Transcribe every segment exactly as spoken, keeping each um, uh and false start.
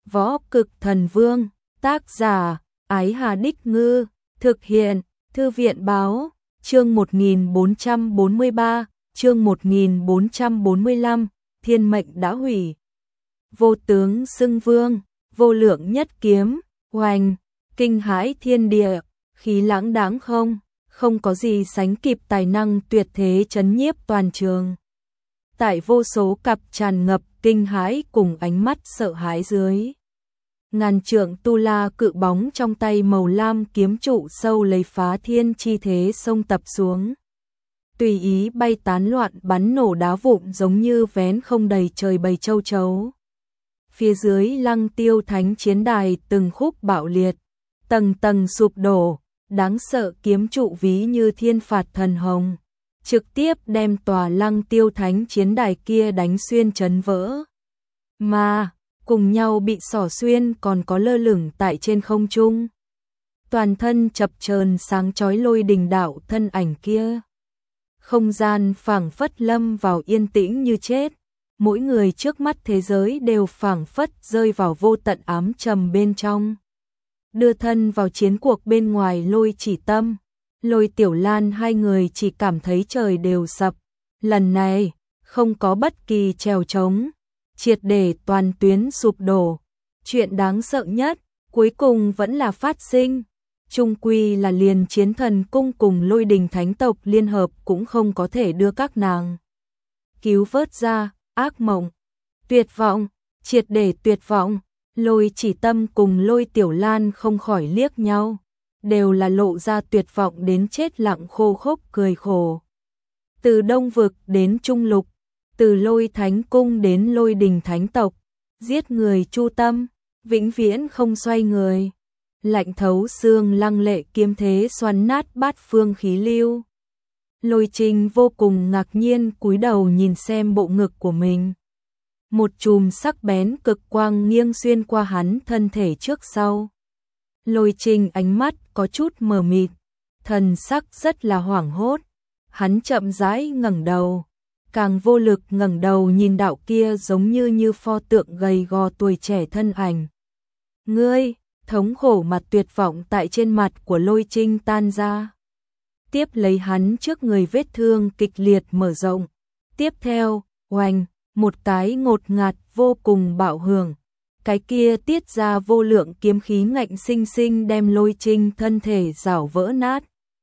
Võ Cực Thần Vương, tác giả, Ái Hà Đích Ngư, thực hiện, Thư viện Báo, chương một nghìn bốn trăm bốn mươi ba, chương một nghìn bốn trăm bốn mươi lăm, thiên mệnh đã hủy. Vô tướng xưng vương, vô lượng nhất kiếm, oanh, kinh hãi thiên địa, khí lãng đáng không, không có gì sánh kịp tài năng tuyệt thế chấn nhiếp toàn trường. Tại vô số cặp tràn ngập kinh hãi cùng ánh mắt sợ hãi dưới. Ngàn trượng tu la cự bóng trong tay màu lam kiếm trụ sâu lấy phá thiên chi thế xông tập xuống. Tùy ý bay tán loạn bắn nổ đá vụn giống như vén không đầy trời bầy châu chấu. Phía dưới Lăng Tiêu Thánh chiến đài từng khúc bạo liệt, tầng tầng sụp đổ, đáng sợ kiếm trụ ví như thiên phạt thần hồng, trực tiếp đem tòa Lăng Tiêu Thánh chiến đài kia đánh xuyên chấn vỡ. Mà, cùng nhau bị xỏ xuyên còn có lơ lửng tại trên không trung. Toàn thân chập chờn sáng chói lôi đình đạo thân ảnh kia. Không gian phảng phất lâm vào yên tĩnh như chết, mỗi người trước mắt thế giới đều phảng phất rơi vào vô tận ám trầm bên trong. Đưa thân vào chiến cuộc bên ngoài Lôi Chỉ Tâm, Lôi Tiểu Lan hai người chỉ cảm thấy trời đều sập. Lần này, không có bất kỳ trèo trống, triệt để toàn tuyến sụp đổ. Chuyện đáng sợ nhất, cuối cùng vẫn là phát sinh. Trung quy là liền Chiến Thần Cung cùng Lôi Đình Thánh tộc liên hợp cũng không có thể đưa các nàng cứu vớt ra. Ác mộng, tuyệt vọng, triệt để tuyệt vọng. Lôi Chỉ Tâm cùng Lôi Tiểu Lan không khỏi liếc nhau, đều là lộ ra tuyệt vọng đến chết lặng khô khốc cười khổ. Từ Đông Vực đến Trung Lục, từ Lôi Thánh Cung đến Lôi Đình Thánh tộc, giết người chu tâm, vĩnh viễn không xoay người. Lạnh thấu xương lăng lệ kiếm thế xoắn nát bát phương khí lưu. Lôi Trinh vô cùng ngạc nhiên cúi đầu nhìn xem bộ ngực của mình. Một chùm sắc bén cực quang nghiêng xuyên qua hắn thân thể trước sau. Lôi Trinh ánh mắt có chút mờ mịt, thần sắc rất là hoảng hốt. Hắn chậm rãi ngẩng đầu, càng vô lực ngẩng đầu nhìn đạo kia giống như như pho tượng gầy gò tuổi trẻ thân ảnh. Ngươi, thống khổ mặt tuyệt vọng tại trên mặt của Lôi Trinh tan ra. Tiếp lấy hắn trước người vết thương kịch liệt mở rộng. Tiếp theo, oanh, một cái ngột ngạt vô cùng bạo hưởng. Cái kia tiết ra vô lượng kiếm khí ngạnh sinh sinh đem Lôi Trinh thân thể rảo vỡ nát.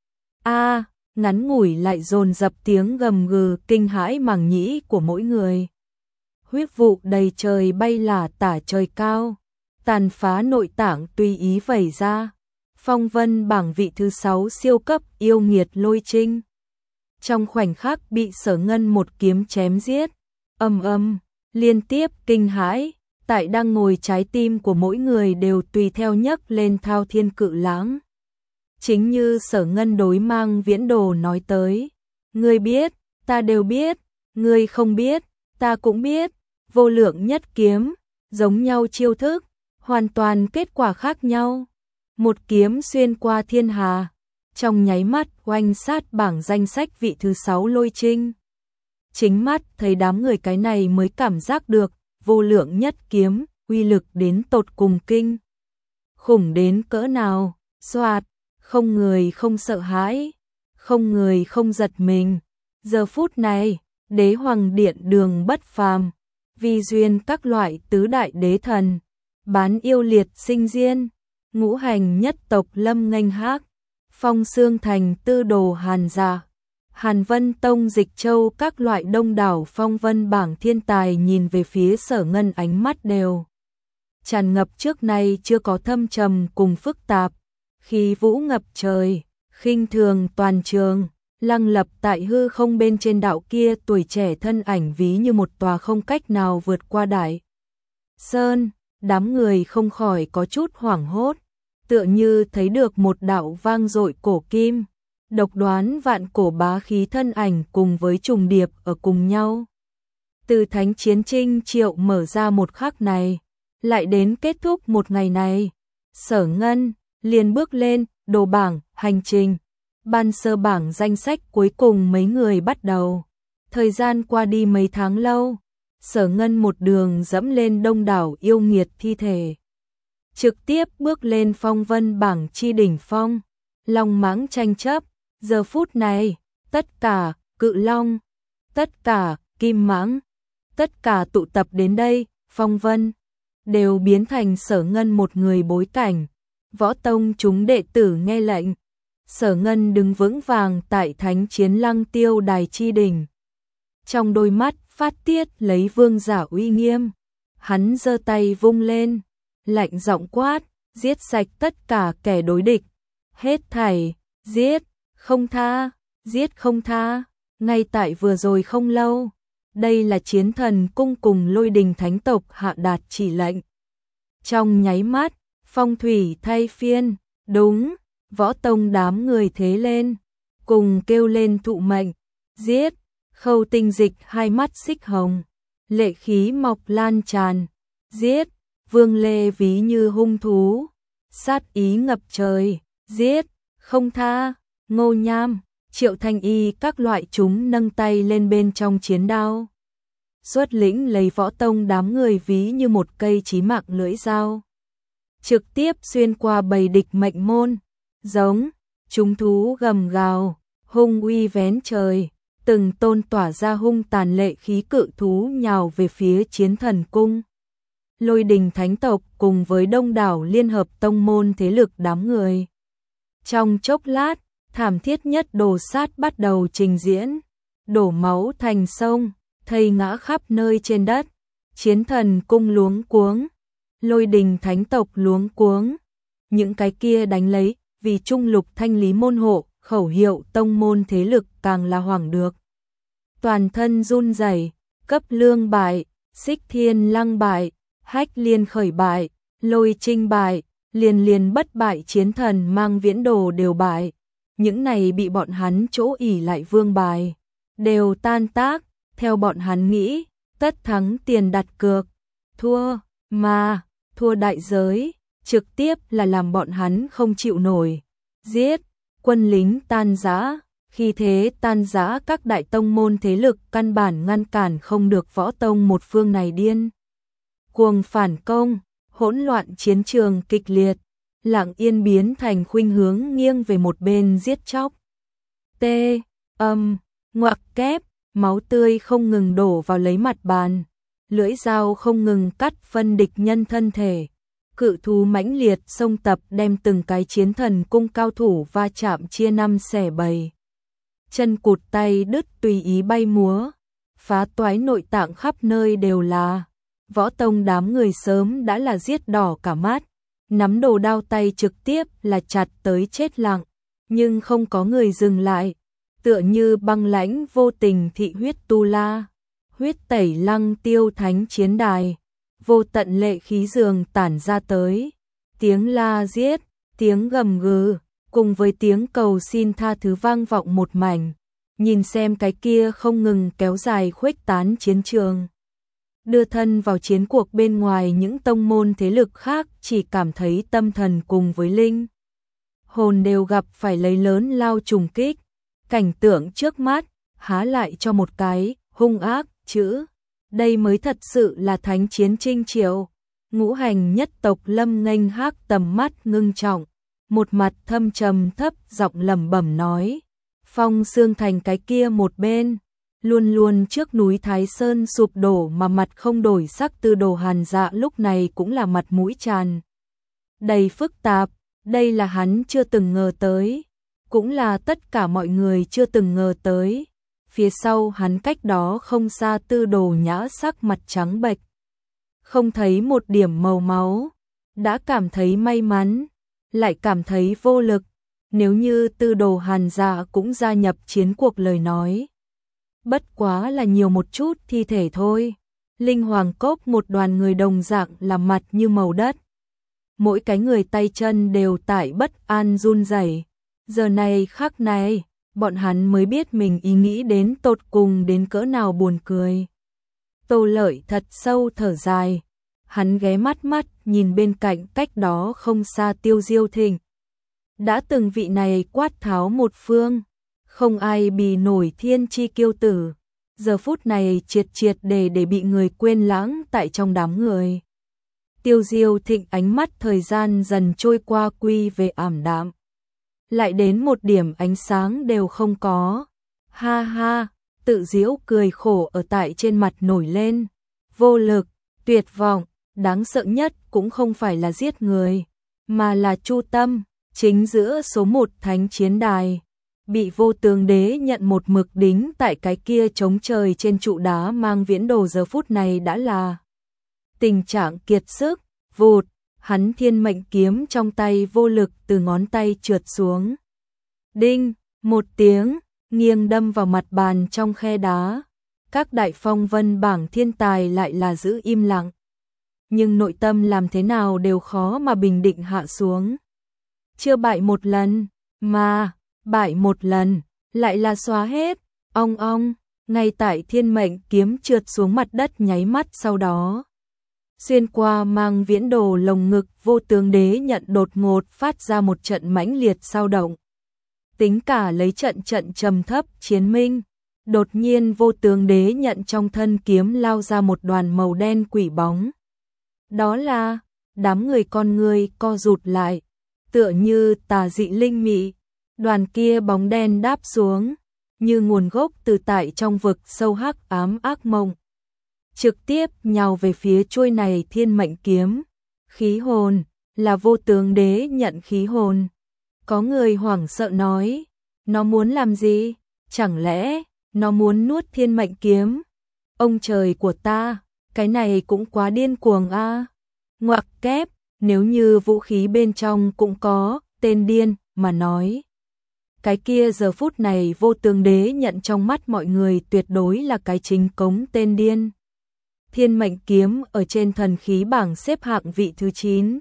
A, ngắn ngủi lại dồn dập tiếng gầm gừ kinh hãi màng nhĩ của mỗi người. Huyết vụ đầy trời bay lả tả trời cao, tàn phá nội tạng tùy ý vẩy ra. Phong vân bảng vị thứ sáu siêu cấp yêu nghiệt Lôi Trinh. Trong khoảnh khắc bị Sở Ngân một kiếm chém giết, âm âm, liên tiếp kinh hãi, tại đang ngồi trái tim của mỗi người đều tùy theo nhấc lên thao thiên cự lãng. Chính như Sở Ngân đối Mang Viễn Đồ nói tới, ngươi biết, ta đều biết, ngươi không biết, ta cũng biết, vô lượng nhất kiếm, giống nhau chiêu thức, hoàn toàn kết quả khác nhau. Một kiếm xuyên qua thiên hà, trong nháy mắt oanh sát bảng danh sách vị thứ sáu Lôi Trinh. Chính mắt thấy đám người cái này mới cảm giác được vô lượng nhất kiếm, uy lực đến tột cùng kinh. Khủng đến cỡ nào, xoạt, không người không sợ hãi, không người không giật mình. Giờ phút này, Đế Hoàng Điện đường bất phàm, vi duyên các loại tứ đại đế thần, bán yêu liệt sinh diên. Ngũ hành nhất tộc lâm nghênh hác, Phong Xương Thành tư đồ Hàn Dạ, Hàn Vân Tông Dịch Châu các loại đông đảo phong vân bảng thiên tài nhìn về phía Sở Ngân ánh mắt đều tràn ngập trước nay chưa có thâm trầm cùng phức tạp, khí vũ ngập trời, khinh thường toàn trường, lăng lập tại hư không bên trên đạo kia tuổi trẻ thân ảnh ví như một tòa không cách nào vượt qua đại sơn. Đám người không khỏi có chút hoảng hốt, tựa như thấy được một đạo vang dội cổ kim, độc đoán vạn cổ bá khí thân ảnh cùng với trùng điệp ở cùng nhau. Từ Thánh Chiến Trinh Triệu mở ra một khắc này, lại đến kết thúc một ngày này, Sở Ngân liền bước lên đồ bảng hành trình, ban sơ bảng danh sách cuối cùng mấy người bắt đầu. Thời gian qua đi mấy tháng lâu, Sở Ngân một đường dẫm lên đông đảo yêu nghiệt thi thể, trực tiếp bước lên phong vân bảng chi đỉnh phong. Long mãng tranh chấp, giờ phút này, tất cả cự long, tất cả kim mãng, tất cả tụ tập đến đây, phong vân đều biến thành Sở Ngân một người bối cảnh. Võ tông chúng đệ tử nghe lệnh, Sở Ngân đứng vững vàng tại thánh chiến lăng tiêu đài chi đỉnh. Trong đôi mắt phát tiết lấy vương giả uy nghiêm, hắn giơ tay vung lên, lạnh giọng quát, giết sạch tất cả kẻ đối địch, hết thảy, giết, không tha, giết không tha. Ngay tại vừa rồi không lâu, đây là Chiến Thần Cung cùng Lôi Đình Thánh tộc hạ đạt chỉ lệnh. Trong nháy mắt, phong thủy thay phiên, đúng, võ tông đám người thế lên, cùng kêu lên thụ mệnh, giết. Khâu Tinh Dịch hai mắt xích hồng, lệ khí mọc lan tràn, giết. Vương Lê ví như hung thú, sát ý ngập trời, giết, không tha. Ngô Nham, Triệu Thanh Y các loại chúng nâng tay lên bên trong chiến đao, xuất lĩnh lấy võ tông đám người ví như một cây chí mạng lưỡi dao, trực tiếp xuyên qua bầy địch mệnh môn. Giống, chúng thú gầm gào, hung uy vén trời, từng tôn tỏa ra hung tàn lệ khí cự thú nhào về phía Chiến Thần Cung. Lôi Đình Thánh tộc cùng với đông đảo liên hợp tông môn thế lực đám người. Trong chốc lát, thảm thiết nhất đồ sát bắt đầu trình diễn, đổ máu thành sông, thây ngã khắp nơi trên đất. Chiến Thần Cung luống cuống, Lôi Đình Thánh tộc luống cuống, những cái kia đánh lấy vì trung lục thanh lý môn hộ, khẩu hiệu tông môn thế lực càng là hoảng được. Toàn thân run rẩy, Cấp Lương bại, Xích Thiên Lăng bại, Hách Liên khởi bại, Lôi Trinh bại, liền liền bất bại Chiến Thần mang viễn đồ đều bại. Những này bị bọn hắn chỗ ỉ lại vương bài, đều tan tác. Theo bọn hắn nghĩ, tất thắng tiền đặt cược, thua, mà, thua đại giới, trực tiếp là làm bọn hắn không chịu nổi. Giết, quân lính tan rã, khi thế tan rã các đại tông môn thế lực căn bản ngăn cản không được võ tông một phương này điên cuồng phản công, hỗn loạn chiến trường kịch liệt, lặng yên biến thành khuynh hướng nghiêng về một bên giết chóc. T, âm, ngoặc kép, máu tươi không ngừng đổ vào lấy mặt bàn, lưỡi dao không ngừng cắt phân địch nhân thân thể. Cự thú mãnh liệt xông tập đem từng cái Chiến Thần Cung cao thủ va chạm chia năm xẻ bảy. Chân cụt tay đứt tùy ý bay múa, phá toái nội tạng khắp nơi đều là. Võ tông đám người sớm đã là giết đỏ cả mắt, nắm đồ đao tay trực tiếp là chặt tới chết lặng, nhưng không có người dừng lại, tựa như băng lãnh vô tình thị huyết tu la, huyết tẩy lăng tiêu thánh chiến đài, vô tận lệ khí dường tản ra tới, tiếng la giết, tiếng gầm gừ, cùng với tiếng cầu xin tha thứ vang vọng một mảnh. Nhìn xem cái kia không ngừng kéo dài khuếch tán chiến trường, đưa thân vào chiến cuộc bên ngoài, những tông môn thế lực khác chỉ cảm thấy tâm thần cùng với linh hồn đều gặp phải lấy lớn lao trùng kích. Cảnh tượng trước mắt há lại cho một cái hung ác chữ, đây mới thật sự là thánh chiến chinh triệu. Ngũ hành nhất tộc Lâm Nghênh Hác tầm mắt ngưng trọng, một mặt thâm trầm thấp giọng lẩm bẩm nói, Phong Xương Thành cái kia một bên, luôn luôn trước núi Thái Sơn sụp đổ mà mặt không đổi sắc Tư Đồ Hàn Dạ lúc này cũng là mặt mũi tràn đầy phức tạp. Đây là hắn chưa từng ngờ tới, cũng là tất cả mọi người chưa từng ngờ tới. Phía sau hắn cách đó không xa Tư Đồ Nhã sắc mặt trắng bệch, không thấy một điểm màu máu, đã cảm thấy may mắn, lại cảm thấy vô lực. Nếu như Tư Đồ Hàn Dạ cũng gia nhập chiến cuộc lời nói, bất quá là nhiều một chút thi thể thôi. Linh Hoàng Cốc một đoàn người đồng dạng là mặt như màu đất, mỗi cái người tay chân đều tại bất an run rẩy. Giờ này khắc này, bọn hắn mới biết mình ý nghĩ đến tột cùng đến cỡ nào buồn cười. Tô Lợi thật sâu thở dài, hắn ghé mắt mắt nhìn bên cạnh cách đó không xa Tiêu Diêu Thịnh. Đã từng vị này quát tháo một phương, không ai bì nổi thiên chi kiêu tử, giờ phút này triệt triệt để để bị người quên lãng tại trong đám người. Tiêu Diêu Thịnh ánh mắt thời gian dần trôi qua quy về ảm đạm. Lại đến một điểm ánh sáng đều không có. Ha ha, tự giễu cười khổ ở tại trên mặt nổi lên. Vô lực, tuyệt vọng, đáng sợ nhất cũng không phải là giết người, mà là Chu Tâm, chính giữa số một thánh chiến đài. Bị Vô Tướng Đế nhận một mực đính tại cái kia trống trời trên trụ đá Mang Viễn Đồ giờ phút này đã là tình trạng kiệt sức, vụt, hắn thiên mệnh kiếm trong tay vô lực từ ngón tay trượt xuống. Đinh, một tiếng, nghiêng đâm vào mặt bàn trong khe đá. Các đại phong vân bảng thiên tài lại là giữ im lặng. Nhưng nội tâm làm thế nào đều khó mà bình định hạ xuống. Chưa bại một lần, mà, bại một lần, lại là xóa hết, ong ong, ngay tại thiên mệnh kiếm trượt xuống mặt đất nháy mắt sau đó. Xuyên qua Mang Viễn Đồ lồng ngực Vô Tướng Đế nhận đột ngột phát ra một trận mãnh liệt dao động. Tính cả lấy trận trận trầm thấp chiến minh, đột nhiên Vô Tướng Đế nhận trong thân kiếm lao ra một đoàn màu đen quỷ bóng. Đó là, đám người con người co rụt lại, tựa như tà dị linh mị, đoàn kia bóng đen đáp xuống, như nguồn gốc từ tại trong vực sâu hắc ám ác mộng. Trực tiếp nhào về phía chuôi này thiên mệnh kiếm. Khí hồn, là Vô Tướng Đế nhận khí hồn. Có người hoảng sợ nói, nó muốn làm gì? Chẳng lẽ, nó muốn nuốt thiên mệnh kiếm? Ông trời của ta, cái này cũng quá điên cuồng a. À. Ngoặc kép, nếu như vũ khí bên trong cũng có, tên điên, mà nói. Cái kia giờ phút này Vô Tướng Đế nhận trong mắt mọi người tuyệt đối là cái chính cống tên điên. Thiên mệnh kiếm ở trên thần khí bảng xếp hạng vị thứ chín.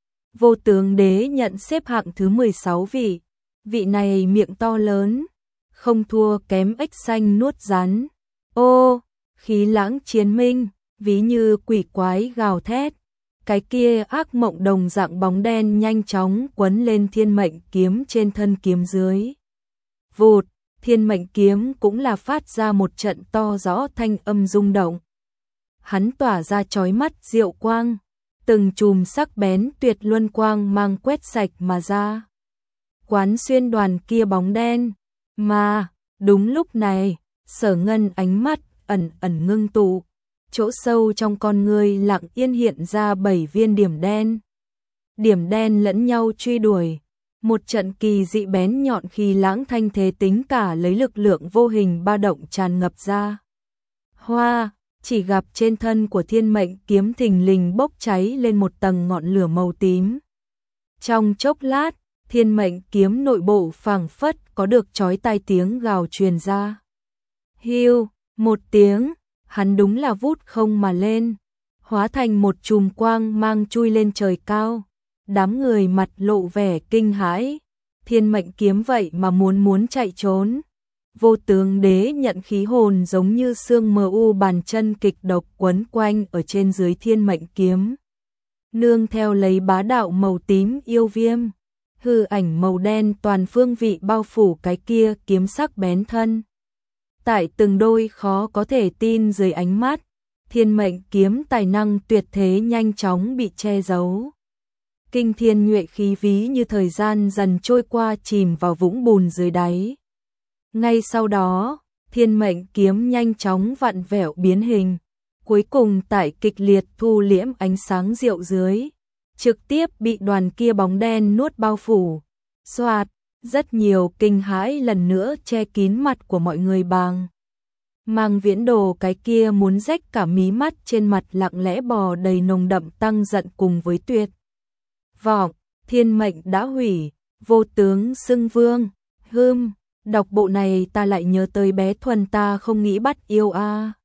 Vô Tướng Đế nhận xếp hạng thứ mười sáu vị. Vị này miệng to lớn, không thua kém ếch xanh nuốt rắn. Ô, khí lãng chiến minh, ví như quỷ quái gào thét. Cái kia ác mộng đồng dạng bóng đen nhanh chóng quấn lên thiên mệnh kiếm trên thân kiếm dưới. Vụt, thiên mệnh kiếm cũng là phát ra một trận to rõ thanh âm rung động. Hắn tỏa ra chói mắt diệu quang, từng chùm sắc bén tuyệt luân quang mang quét sạch mà ra. Quán xuyên đoàn kia bóng đen, mà, đúng lúc này, Sở Ngân ánh mắt ẩn ẩn ngưng tụ, chỗ sâu trong con người lặng yên hiện ra bảy viên điểm đen. Điểm đen lẫn nhau truy đuổi, một trận kỳ dị bén nhọn khi lãng thanh thế tính cả lấy lực lượng vô hình ba động tràn ngập ra. Hoa, chỉ gặp trên thân của thiên mệnh kiếm thình lình bốc cháy lên một tầng ngọn lửa màu tím. Trong chốc lát, thiên mệnh kiếm nội bộ phảng phất có được chói tai tiếng gào truyền ra. Hiu, một tiếng, hắn đúng là vút không mà lên, hóa thành một chùm quang mang chui lên trời cao. Đám người mặt lộ vẻ kinh hãi, thiên mệnh kiếm vậy mà muốn muốn chạy trốn. Vô Tướng Đế nhận khí hồn giống như xương mờ u bàn chân kịch độc quấn quanh ở trên dưới thiên mệnh kiếm. Nương theo lấy bá đạo màu tím yêu viêm, hư ảnh màu đen toàn phương vị bao phủ cái kia kiếm sắc bén thân. Tại từng đôi khó có thể tin dưới ánh mắt, thiên mệnh kiếm tài năng tuyệt thế nhanh chóng bị che giấu. Kinh thiên nhuệ khí ví như thời gian dần trôi qua chìm vào vũng bùn dưới đáy. Ngay sau đó, thiên mệnh kiếm nhanh chóng vặn vẹo biến hình, cuối cùng tại kịch liệt thu liễm ánh sáng diệu dưới, trực tiếp bị đoàn kia bóng đen nuốt bao phủ. Xoạt, rất nhiều kinh hãi lần nữa che kín mặt của mọi người bàng. Mang Viễn Đồ cái kia muốn rách cả mí mắt trên mặt lặng lẽ bò đầy nồng đậm tăng giận cùng với tuyệt vọng, thiên mệnh đã hủy, vô tướng xưng vương, hưm, đọc bộ này ta lại nhớ tới bé Thuần ta không nghĩ bắt yêu a.